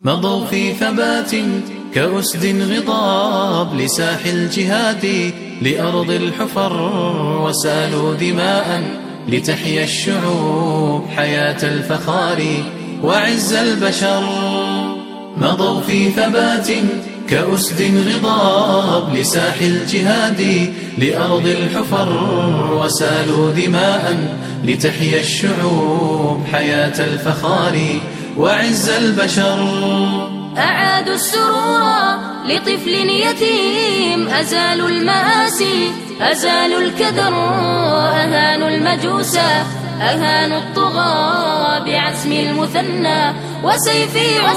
مضوا في ثبات كأسد غضاب لساح الجهاد لأرض الحفر، وسالوا دماء لتحيا الشعوب حياة الفخار وعز البشر. مضوا في ثبات كأسد غضاب لساح الجهاد لأرض الحفر، وسالوا دماء لتحيا الشعوب حياة الفخار وعز البشر. أعادوا السرور لطفل يتيم، أزالوا المآسي أزالوا الكدر، أهانوا المجوس أهانوا الطغاة بعزم المثنى وسيف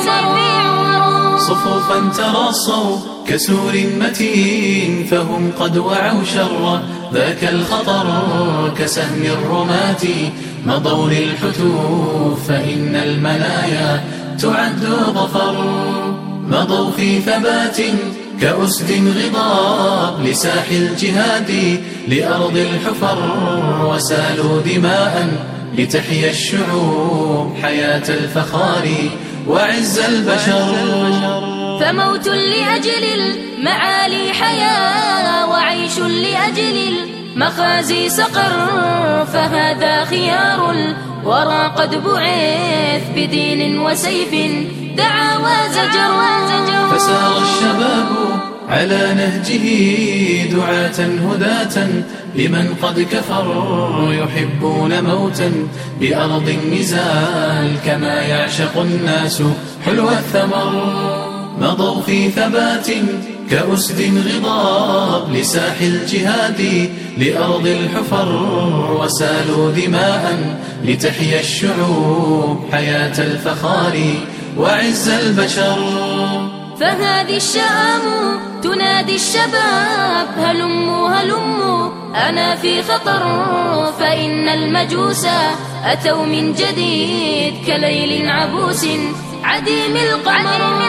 عمر. صفوفا تراصوا كسور متين، فهم قد وعوا شر ذاك الخطر، كسهم الرماة مضوا للحتوف فإن المنايا تعد ظفر. مضوا في ثبات كأسد غضاب لساح الجهاد لأرض الحفر، وسالوا دماء لتحيا الشعوب حياة الفخار وعز البشر. فموت لأجل المعالي حياة، وعيش لأجل المخازي سقر، فهذا خيار الورى قد بعث بدين وسيف دعا وزجر. فسار الشباب على نهجه دعاة هداة لمن قد كفر، يحبون موتا بأرض النزال كما يعشق الناس حلو الثمر. مضوا في ثبات كأسد غضاب لساح الجهاد لأرض الحفر، وسالوا دماء لتحيا الشعوب حياة الفخار وعز البشر. فهذه الشام تنادي الشباب، هلموا هلموا أنا في خطر، فإن المجوس أتوا من جديد كليل عبوس عديم القمر.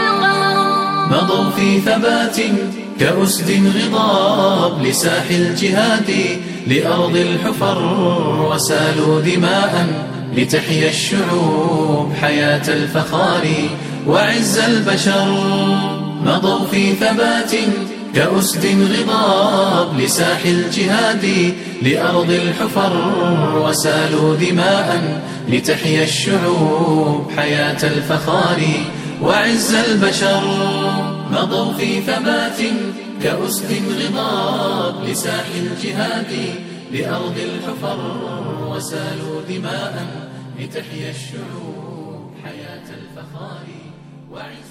مضوا في ثبات كأسد غضاب لساح الجهاد لأرض الحفر، وسالوا دماء لتحيا الشعوب حياة الفخار وعز البشر. مضوا في ثبات كأسد غضاب لساح الجهاد لأرض الحفر، وسالوا دماء لتحيا الشعوب حياة الفخار وعز البشر. مضوا في ثبات كأسد غضاب لساح الجهاد لأرض الحفر، وسالوا دماء لتحيا الشعوب حياة الفخار وعز